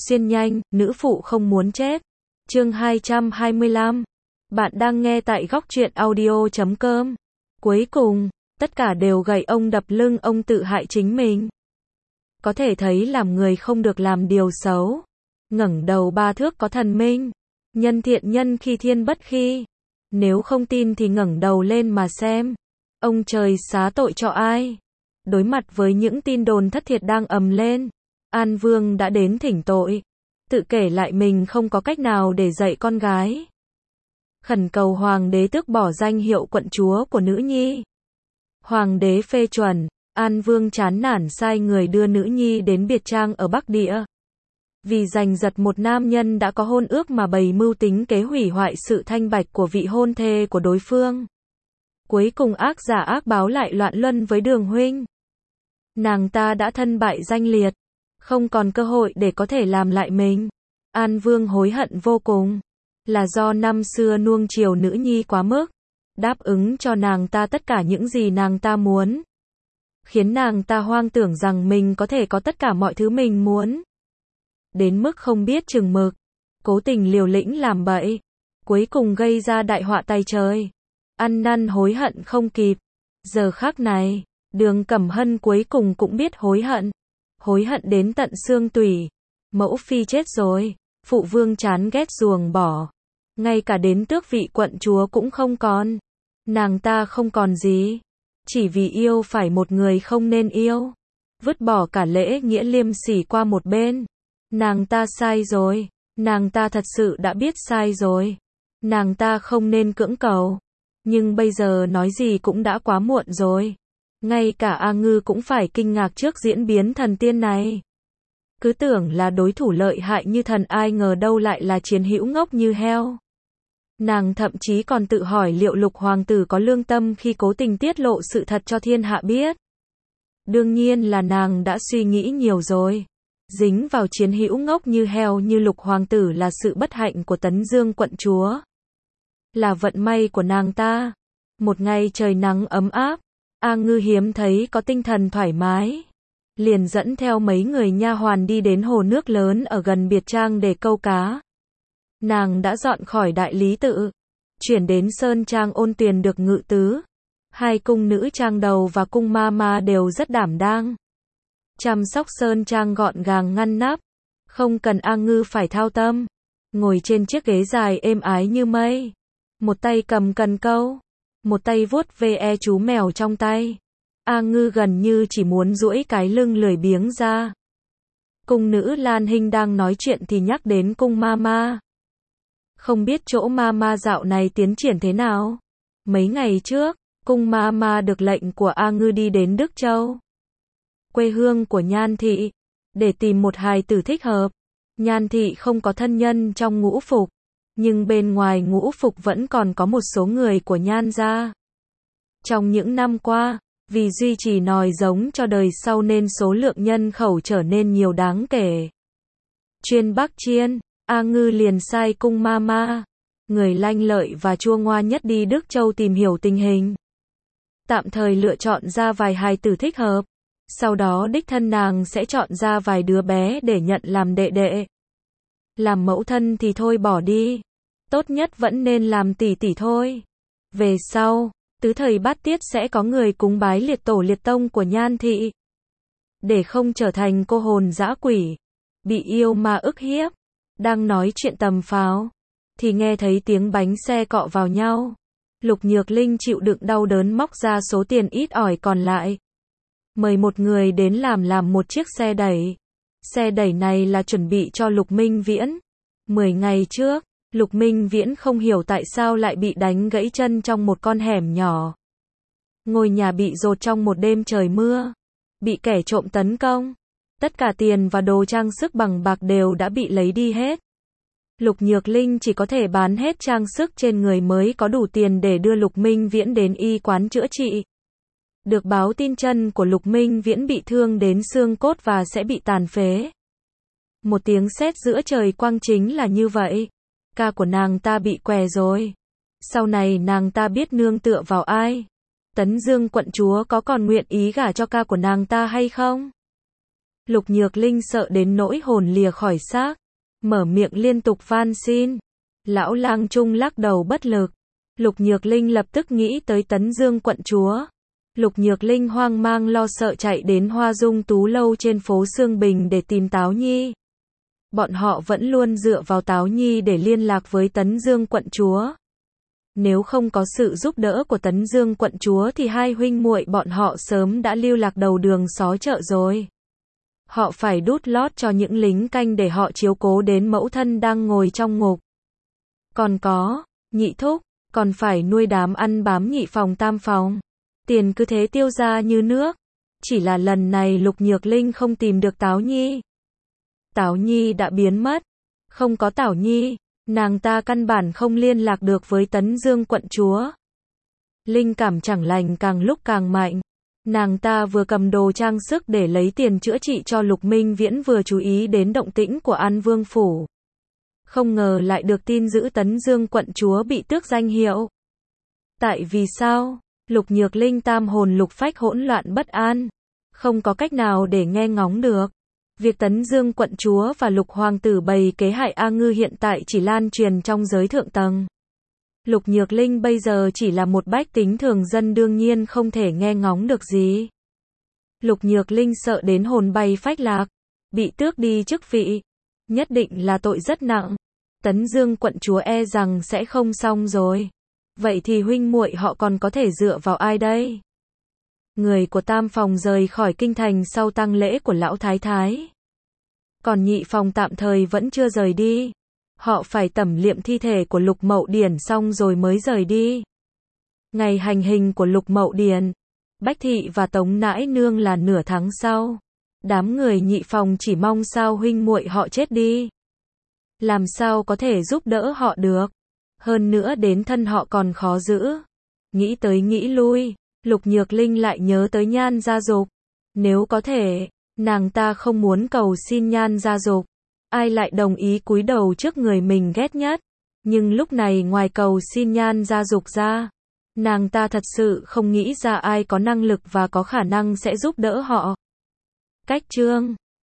Xuyên nhanh, nữ phụ không muốn chết. Chương 225. Bạn đang nghe tại góc truyện audio.com. Cuối cùng, tất cả đều gậy ông đập lưng ông tự hại chính mình. Có thể thấy làm người không được làm điều xấu. Ngẩng đầu ba thước có thần minh. Nhân thiện nhân khi thiên bất khi. Nếu không tin thì ngẩng đầu lên mà xem. Ông trời xá tội cho ai? Đối mặt với những tin đồn thất thiệt đang ầm lên, An Vương đã đến thỉnh tội, tự kể lại mình không có cách nào để dạy con gái. Khẩn cầu hoàng đế tước bỏ danh hiệu quận chúa của nữ nhi. Hoàng đế phê chuẩn, An Vương chán nản sai người đưa nữ nhi đến biệt trang ở Bắc Địa. Vì giành giật một nam nhân đã có hôn ước mà bày mưu tính kế hủy hoại sự thanh bạch của vị hôn thê của đối phương. Cuối cùng ác giả ác báo lại loạn luân với Đường huynh. Nàng ta đã thân bại danh liệt, không còn cơ hội để có thể làm lại mình. An Vương hối hận vô cùng, là do năm xưa nuông chiều nữ nhi quá mức, đáp ứng cho nàng ta tất cả những gì nàng ta muốn, khiến nàng ta hoang tưởng rằng mình có thể có tất cả mọi thứ mình muốn. Đến mức không biết chừng mực, cố tình liều lĩnh làm bậy, cuối cùng gây ra đại họa tày trời. Ăn năn hối hận không kịp. Giờ khắc này, Đường Cẩm Hân cuối cùng cũng biết hối hận đến tận xương tủy. Mẫu phi chết rồi, phụ vương chán ghét ruồng bỏ, ngay cả đến tước vị quận chúa cũng không còn. Nàng ta không còn gì, chỉ vì yêu phải một người không nên yêu, vứt bỏ cả lễ nghĩa liêm sỉ qua một bên. Nàng ta sai rồi, nàng ta thật sự đã biết sai rồi. Nàng ta không nên cưỡng cầu, nhưng bây giờ nói gì cũng đã quá muộn rồi. Ngay cả A Ngư cũng phải kinh ngạc trước diễn biến thần tiên này. Cứ tưởng là đối thủ lợi hại như thần, ai ngờ đâu lại là chiến hữu ngốc như heo. Nàng thậm chí còn tự hỏi liệu Lục hoàng tử có lương tâm khi cố tình tiết lộ sự thật cho thiên hạ biết. Đương nhiên là nàng đã suy nghĩ nhiều rồi. Dính vào chiến hữu ngốc như heo như Lục hoàng tử là sự bất hạnh của Tấn Dương quận chúa, là vận may của nàng ta. Một ngày trời nắng ấm áp, A Ngư hiếm thấy có tinh thần thoải mái, liền dẫn theo mấy người nha hoàn đi đến hồ nước lớn ở gần biệt trang để câu cá. Nàng đã dọn khỏi Đại Lý Tự, chuyển đến Sơn Trang Ôn Tuyền được ngự tứ. Hai cung nữ trang đầu và cung ma ma đều rất đảm đang, chăm sóc Sơn Trang gọn gàng ngăn nắp, không cần A Ngư phải thao tâm, ngồi trên chiếc ghế dài êm ái như mây, một tay cầm cần câu, một tay vuốt ve chú mèo trong tay. A Ngư gần như chỉ muốn duỗi cái lưng lười biếng ra. Cung nữ Lan Hinh đang nói chuyện thì nhắc đến cung ma ma. Không biết chỗ ma ma dạo này tiến triển thế nào? Mấy ngày trước, cung ma ma được lệnh của A Ngư đi đến Đức Châu, quê hương của Nhan Thị, để tìm một hài tử thích hợp. Nhan Thị không có thân nhân trong ngũ phục, nhưng bên ngoài ngũ phục vẫn còn có một số người của Nhan gia. Trong những năm qua, vì duy trì nòi giống cho đời sau nên số lượng nhân khẩu trở nên nhiều đáng kể. Chuyên Bắc Chiên, A Ngư liền sai cung ma ma, người lanh lợi và chua ngoa nhất đi Đức Châu tìm hiểu tình hình, tạm thời lựa chọn ra vài hài tử thích hợp. Sau đó đích thân nàng sẽ chọn ra vài đứa bé để nhận làm đệ đệ. Làm mẫu thân thì thôi bỏ đi, tốt nhất vẫn nên làm tỷ tỷ thôi. Về sau, tứ thời bát tiết sẽ có người cúng bái liệt tổ liệt tông của Nhan Thị, để không trở thành cô hồn dã quỷ, bị yêu ma ức hiếp. Đang nói chuyện tầm phào, thì nghe thấy tiếng bánh xe cọ vào nhau. Lục Nhược Linh chịu đựng đau đớn móc ra số tiền ít ỏi còn lại, mời một người đến làm một chiếc xe đẩy. Xe đẩy này là chuẩn bị cho Lục Minh Viễn. 10 ngày trước, Lục Minh Viễn không hiểu tại sao lại bị đánh gãy chân trong một con hẻm nhỏ. Ngôi nhà bị dột trong một đêm trời mưa, bị kẻ trộm tấn công. Tất cả tiền và đồ trang sức bằng bạc đều đã bị lấy đi hết. Lục Nhược Linh chỉ có thể bán hết trang sức trên người mới có đủ tiền để đưa Lục Minh Viễn đến y quán chữa trị. Được báo tin chân của Lục Minh Viễn bị thương đến xương cốt và sẽ bị tàn phế. Một tiếng sét giữa trời quang chính là như vậy. Ca của nàng ta bị què rồi. Sau này nàng ta biết nương tựa vào ai? Tấn Dương quận chúa có còn nguyện ý gả cho ca của nàng ta hay không? Lục Nhược Linh sợ đến nỗi hồn lìa khỏi xác, mở miệng liên tục van xin. Lão Lang Trung lắc đầu bất lực. Lục Nhược Linh lập tức nghĩ tới Tấn Dương quận chúa. Lục Nhược Linh hoang mang lo sợ chạy đến Hoa Dung Tú Lâu trên phố Sương Bình để tìm Táo Nhi. Bọn họ vẫn luôn dựa vào Táo Nhi để liên lạc với Tấn Dương quận chúa. Nếu không có sự giúp đỡ của Tấn Dương quận chúa thì hai huynh muội bọn họ sớm đã lưu lạc đầu đường xó chợ rồi. Họ phải đút lót cho những lính canh để họ chiếu cố đến mẫu thân đang ngồi trong ngục. Còn có, nhị thúc, còn phải nuôi đám ăn bám nhị phòng tam phòng. Tiền cứ thế tiêu ra như nước. Chỉ là lần này Lục Nhược Linh không tìm được Táo Nhi. Táo Nhi đã biến mất. Không có Táo Nhi, nàng ta căn bản không liên lạc được với Tấn Dương quận chúa. Linh cảm chẳng lành càng lúc càng mạnh. Nàng ta vừa cầm đồ trang sức để lấy tiền chữa trị cho Lục Minh Viễn, vừa chú ý đến động tĩnh của An Vương phủ. Không ngờ lại được tin dữ Tấn Dương quận chúa bị tước danh hiệu. Tại vì sao? Lục Nhược Linh tam hồn lục phách hỗn loạn bất an. Không có cách nào để nghe ngóng được. Việc Tấn Dương quận chúa và Lục hoàng tử bày kế hại A Ngư hiện tại chỉ lan truyền trong giới thượng tầng. Lục Nhược Linh bây giờ chỉ là một bách tính thường dân, đương nhiên không thể nghe ngóng được gì. Lục Nhược Linh sợ đến hồn bay phách lạc, bị tước đi chức vị. Nhất định là tội rất nặng. Tấn Dương quận chúa e rằng sẽ không xong rồi. Vậy thì huynh muội họ còn có thể dựa vào ai đây? Người của tam phòng rời khỏi kinh thành sau tang lễ của lão thái thái. Còn nhị phòng tạm thời vẫn chưa rời đi. Họ phải tẩm liệm thi thể của Lục Mậu Điển xong rồi mới rời đi. Ngày hành hình của Lục Mậu Điển, Bách Thị và Tống Nãi Nương là nửa tháng sau. Đám người nhị phòng chỉ mong sao huynh muội họ chết đi. Làm sao có thể giúp đỡ họ được. Hơn nữa đến thân họ còn khó giữ. Nghĩ tới nghĩ lui, Lục Nhược Linh lại nhớ tới Nhan Gia Dục. Nếu có thể, nàng ta không muốn cầu xin Nhan Gia Dục. Ai lại đồng ý cúi đầu trước người mình ghét nhất. Nhưng lúc này ngoài cầu xin Nhan Gia Dục ra, nàng ta thật sự không nghĩ ra ai có năng lực và có khả năng sẽ giúp đỡ họ. Cách chương